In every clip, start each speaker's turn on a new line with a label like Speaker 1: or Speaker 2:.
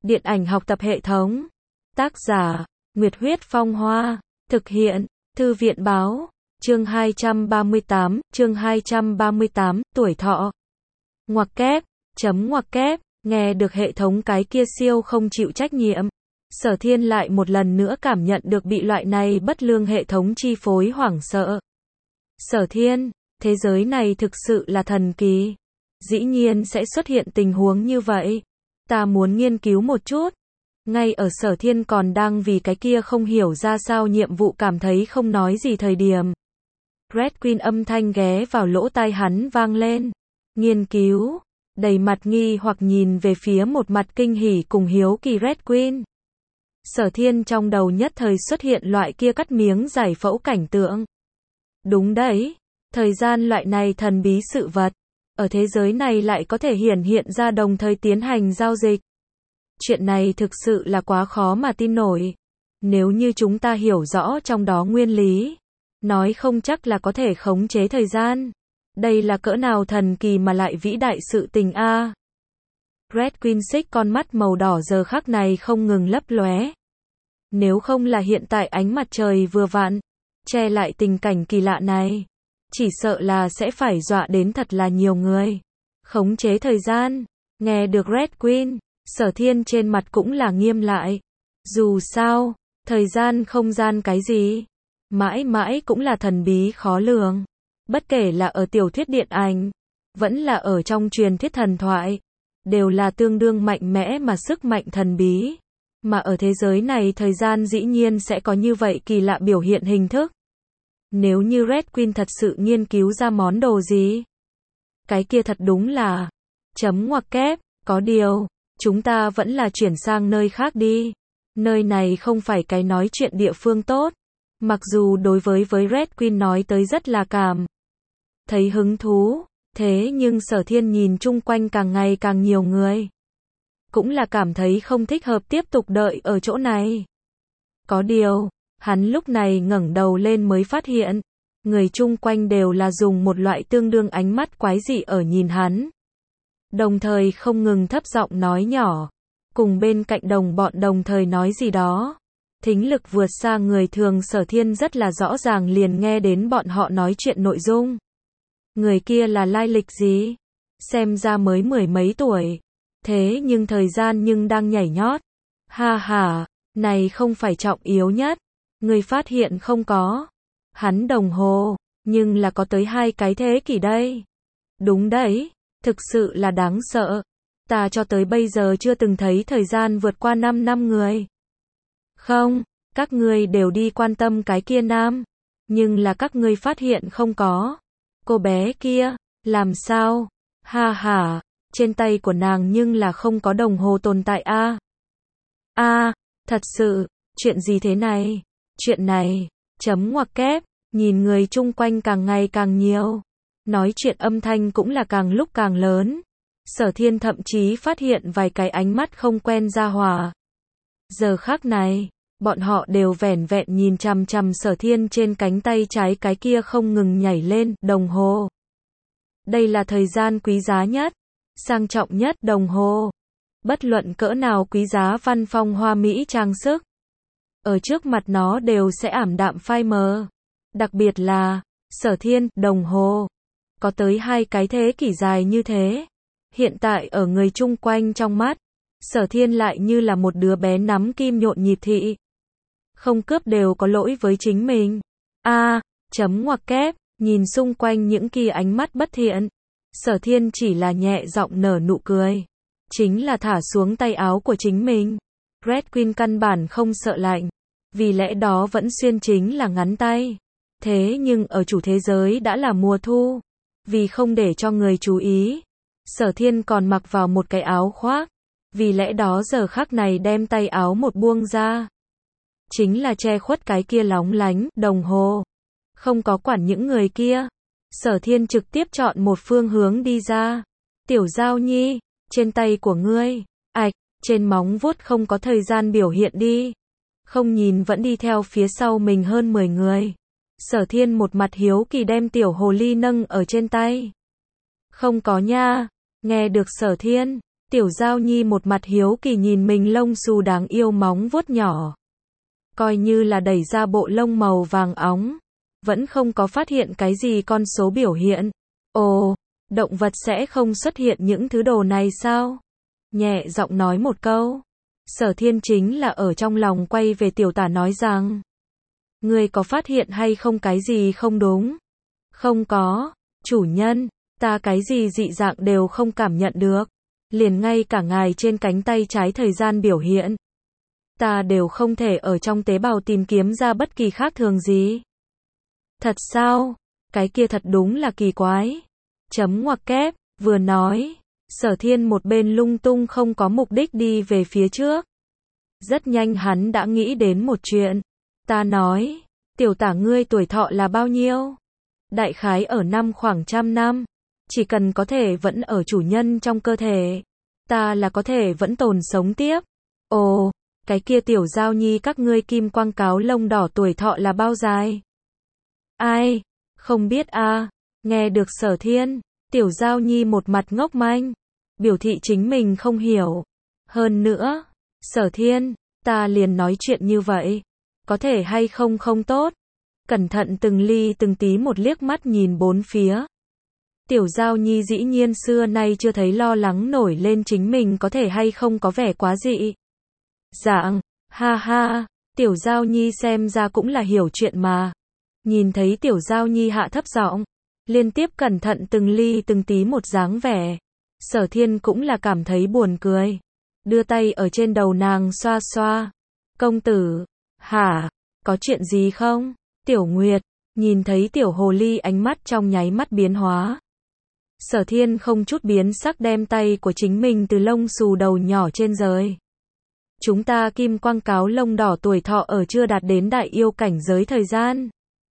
Speaker 1: Điện ảnh học tập hệ thống. Tác giả, Nguyệt Huyết Phong Hoa. Thực hiện, Thư viện Báo. Chương 238, tuổi thọ. Ngoặc kép, ngoặc kép, nghe được hệ thống cái kia siêu không chịu trách nhiệm. Sở Thiên lại một lần nữa cảm nhận được bị loại này bất lương hệ thống chi phối hoảng sợ. Sở Thiên, thế giới này thực sự là thần kỳ. Dĩ nhiên sẽ xuất hiện tình huống như vậy. Ta muốn nghiên cứu một chút. Ngay ở Sở Thiên còn đang vì cái kia không hiểu ra sao nhiệm vụ cảm thấy không nói gì thời điểm. Red Queen âm thanh ghé vào lỗ tai hắn vang lên. Nghiên cứu, đầy mặt nghi hoặc nhìn về phía một mặt kinh hỉ cùng hiếu kỳ Red Queen. Sở Thiên trong đầu nhất thời xuất hiện loại kia cắt miếng giải phẫu cảnh tượng. Đúng đấy, thời gian loại này thần bí sự vật, ở thế giới này lại có thể hiển hiện ra đồng thời tiến hành giao dịch. Chuyện này thực sự là quá khó mà tin nổi. Nếu như chúng ta hiểu rõ trong đó nguyên lý, nói không chắc là có thể khống chế thời gian. Đây là cỡ nào thần kỳ mà lại vĩ đại sự tình a. Red Queen xích con mắt màu đỏ giờ khắc này không ngừng lấp lóe. Nếu không là hiện tại ánh mặt trời vừa vặn, che lại tình cảnh kỳ lạ này, chỉ sợ là sẽ phải dọa đến thật là nhiều người. Khống chế thời gian, nghe được Red Queen, Sở Thiên trên mặt cũng là nghiêm lại. Dù sao, thời gian không gian cái gì, mãi mãi cũng là thần bí khó lường. Bất kể là ở tiểu thuyết điện ảnh, vẫn là ở trong truyền thuyết thần thoại, đều là tương đương mạnh mẽ mà sức mạnh thần bí. Mà ở thế giới này thời gian dĩ nhiên sẽ có như vậy kỳ lạ biểu hiện hình thức. Nếu như Red Queen thật sự nghiên cứu ra món đồ gì, cái kia thật đúng là ngoặc kép, có điều, chúng ta vẫn là chuyển sang nơi khác đi. Nơi này không phải cái nói chuyện địa phương tốt. Mặc dù đối với Red Queen nói tới rất là cảm thấy hứng thú, thế nhưng Sở Thiên nhìn chung quanh càng ngày càng nhiều người, cũng là cảm thấy không thích hợp tiếp tục đợi ở chỗ này. Có điều, hắn lúc này ngẩng đầu lên mới phát hiện, người chung quanh đều là dùng một loại tương đương ánh mắt quái dị ở nhìn hắn. Đồng thời không ngừng thấp giọng nói nhỏ, cùng bên cạnh đồng bọn đồng thời nói gì đó. Thính lực vượt xa người thường Sở Thiên rất là rõ ràng liền nghe đến bọn họ nói chuyện nội dung. Người kia là lai lịch gì? Xem ra mới mười mấy tuổi. Thế nhưng thời gian nhưng đang nhảy nhót. Ha ha, này không phải trọng yếu nhất. Người phát hiện không có. Hắn đồng hồ, nhưng là có tới 2 cái thế kỷ đây. Đúng đấy, thực sự là đáng sợ. Ta cho tới bây giờ chưa từng thấy thời gian vượt qua 5 năm người. Không, các ngươi đều đi quan tâm cái kia nam. Nhưng là các ngươi phát hiện không có. Cô bé kia, làm sao? Ha ha, trên tay của nàng nhưng là không có đồng hồ tồn tại a. Thật sự, chuyện gì thế này? Chuyện này, ngoặc kép, nhìn người chung quanh càng ngày càng nhiều. Nói chuyện âm thanh cũng là càng lúc càng lớn. Sở Thiên thậm chí phát hiện vài cái ánh mắt không quen ra hỏa. Giờ khắc này, bọn họ đều vẻn vẹn nhìn chằm chằm Sở Thiên trên cánh tay trái cái kia không ngừng nhảy lên, đồng hồ. Đây là thời gian quý giá nhất, sang trọng nhất đồng hồ. Bất luận cỡ nào quý giá văn phong hoa mỹ trang sức, ở trước mặt nó đều sẽ ảm đạm phai mờ. Đặc biệt là, Sở Thiên, đồng hồ. Có tới 2 cái thế kỷ dài như thế. Hiện tại ở người chung quanh trong mắt, Sở Thiên lại như là một đứa bé nắm kim nhộn nhịp thị. Không cướp đều có lỗi với chính mình. Ngoặc kép, nhìn xung quanh những kia ánh mắt bất thiện. Sở Thiên chỉ là nhẹ giọng nở nụ cười. Chính là thả xuống tay áo của chính mình. Red Queen căn bản không sợ lạnh. Vì lẽ đó vẫn xuyên chính là ngắn tay. Thế nhưng ở chủ thế giới đã là mùa thu. Vì không để cho người chú ý, Sở Thiên còn mặc vào một cái áo khoác. Vì lẽ đó giờ khắc này đem tay áo một buông ra. Chính là che khuất cái kia lóng lánh, đồng hồ. Không có quản những người kia. Sở Thiên trực tiếp chọn một phương hướng đi ra. Tiểu Giao Nhi, trên tay của ngươi, trên móng vuốt không có thời gian biểu hiện đi. Không nhìn vẫn đi theo phía sau mình hơn 10 người. Sở Thiên một mặt hiếu kỳ đem tiểu hồ ly nâng ở trên tay. Không có nha. Nghe được Sở Thiên, Tiểu Giao Nhi một mặt hiếu kỳ nhìn mình lông xù đáng yêu móng vuốt nhỏ. Coi như là đẩy ra bộ lông màu vàng óng. Vẫn không có phát hiện cái gì con số biểu hiện. Ồ, động vật sẽ không xuất hiện những thứ đồ này sao? Nhẹ giọng nói một câu. Sở Thiên chính là ở trong lòng quay về Tiểu Tả nói rằng. Ngươi có phát hiện hay không cái gì không đúng? Không có, chủ nhân, ta cái gì dị dạng đều không cảm nhận được. Liền ngay cả ngài trên cánh tay trái thời gian biểu hiện. Ta đều không thể ở trong tế bào tìm kiếm ra bất kỳ khác thường gì. Thật sao? Cái kia thật đúng là kỳ quái. Chấm ngoặc kép, vừa nói. Sở Thiên một bên lung tung không có mục đích đi về phía trước. Rất nhanh hắn đã nghĩ đến một chuyện. Ta nói, Tiểu Tả ngươi tuổi thọ là bao nhiêu? Đại khái ở năm khoảng 100 năm. Chỉ cần có thể vẫn ở chủ nhân trong cơ thể. Ta là có thể vẫn tồn sống tiếp. Ồ, cái kia Tiểu Giao Nhi các ngươi kim quang cáo lông đỏ tuổi thọ là bao dài? Ai? Không biết a. Nghe được Sở Thiên, Tiểu Giao Nhi một mặt ngốc manh. Biểu thị chính mình không hiểu. Hơn nữa, Sở Thiên, ta liền nói chuyện như vậy. Có thể hay không không tốt. Cẩn thận từng ly từng tí một liếc mắt nhìn bốn phía. Tiểu Giao Nhi dĩ nhiên xưa nay chưa thấy lo lắng nổi lên chính mình có thể hay không có vẻ quá dị dạng. Ha ha, Tiểu Giao Nhi xem ra cũng là hiểu chuyện mà. Nhìn thấy Tiểu Giao Nhi hạ thấp giọng, liên tiếp cẩn thận từng ly từng tí một dáng vẻ. Sở Thiên cũng là cảm thấy buồn cười. Đưa tay ở trên đầu nàng xoa xoa. Công tử, hả, có chuyện gì không? Tiểu Nguyệt, nhìn thấy Tiểu Hồ Ly ánh mắt trong nháy mắt biến hóa. Sở Thiên không chút biến sắc đem tay của chính mình từ lông xù đầu nhỏ trên rời. Chúng ta kim quang cáo lông đỏ tuổi thọ ở chưa đạt đến đại yêu cảnh giới thời gian.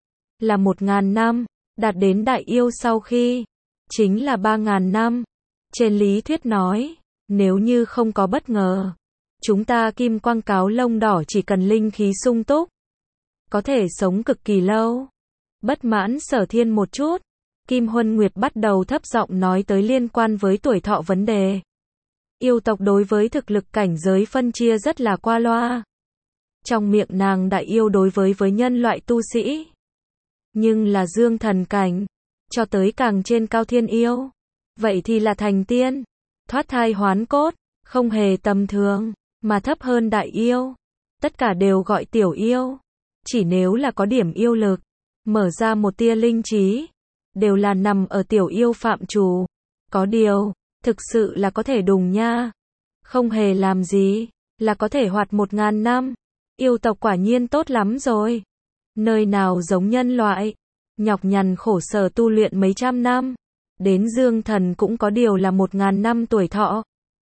Speaker 1: Là 1000 năm, đạt đến đại yêu sau khi, chính là 3000 năm. Trên lý thuyết nói, nếu như không có bất ngờ, chúng ta kim quang cáo lông đỏ chỉ cần linh khí sung túc, có thể sống cực kỳ lâu. Bất mãn Sở Thiên một chút, Kim Huân Nguyệt bắt đầu thấp giọng nói tới liên quan với tuổi thọ vấn đề. Yêu tộc đối với thực lực cảnh giới phân chia rất là qua loa. Trong miệng nàng đại yêu đối với nhân loại tu sĩ. Nhưng là dương thần cảnh, cho tới càng trên cao thiên yêu. Vậy thì là thành tiên, thoát thai hoán cốt, không hề tầm thường, mà thấp hơn đại yêu. Tất cả đều gọi tiểu yêu. Chỉ nếu là có điểm yêu lực, mở ra một tia linh trí, đều là nằm ở tiểu yêu phạm trù. Có điều, thực sự là có thể đùng nha. Không hề làm gì, là có thể hoạt 1000 năm. Yêu tộc quả nhiên tốt lắm rồi. Nơi nào giống nhân loại, nhọc nhằn khổ sở tu luyện mấy trăm năm. Đến dương thần cũng có điều là 1000 năm tuổi thọ.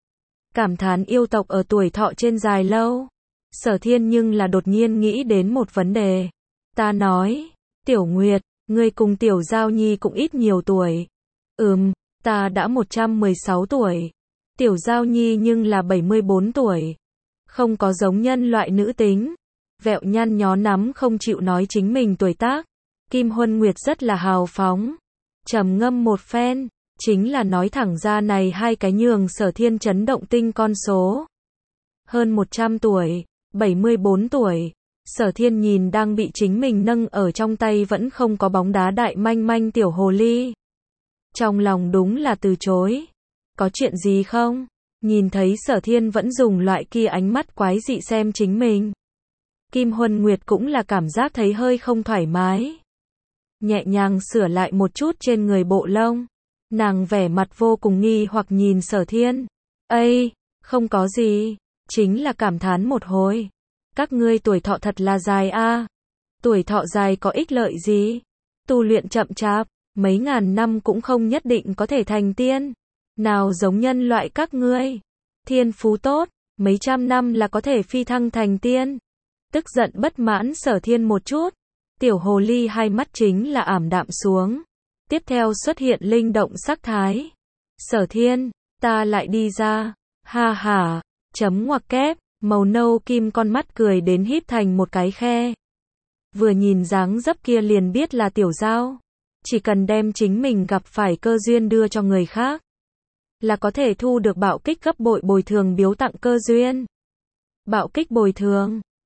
Speaker 1: Cảm thán yêu tộc ở tuổi thọ trên dài lâu. Sở Thiên nhưng là đột nhiên nghĩ đến một vấn đề. Ta nói, Tiểu Nguyệt, ngươi cùng Tiểu Giao Nhi cũng ít nhiều tuổi. Ta đã 116 tuổi. Tiểu Giao Nhi nhưng là 74 tuổi. Không có giống nhân loại nữ tính. Vẹo nhăn nhó nắm không chịu nói chính mình tuổi tác. Kim Huân Nguyệt rất là hào phóng. Trầm ngâm một phen, chính là nói thẳng ra này hai cái nhường Sở Thiên chấn động tinh con số. Hơn 100 tuổi, 74 tuổi. Sở Thiên nhìn đang bị chính mình nâng ở trong tay vẫn không có bóng đá đại manh manh tiểu hồ ly. Trong lòng đúng là từ chối. Có chuyện gì không? Nhìn thấy Sở Thiên vẫn dùng loại kia ánh mắt quái dị xem chính mình. Kim Huân Nguyệt cũng là cảm giác thấy hơi không thoải mái. Nhẹ nhàng sửa lại một chút trên người bộ lông. Nàng vẻ mặt vô cùng nghi hoặc nhìn Sở Thiên. Ây, không có gì. Chính là cảm thán một hồi. Các ngươi tuổi thọ thật là dài a. Tuổi thọ dài có ích lợi gì? Tu luyện chậm chạp, mấy ngàn năm cũng không nhất định có thể thành tiên. Nào giống nhân loại các ngươi. Thiên phú tốt, mấy trăm năm là có thể phi thăng thành tiên. Tức giận bất mãn Sở Thiên một chút. Tiểu hồ ly hai mắt chính là ảm đạm xuống. Tiếp theo xuất hiện linh động sắc thái. Sở Thiên, ta lại đi ra. Ha ha, chấm ngoặc kép, màu nâu kim con mắt cười đến híp thành một cái khe. Vừa nhìn dáng dấp kia liền biết là Tiểu Giao. Chỉ cần đem chính mình gặp phải cơ duyên đưa cho người khác. là có thể thu được bạo kích gấp bội bồi thường biếu tặng cơ duyên. Bạo kích bồi thường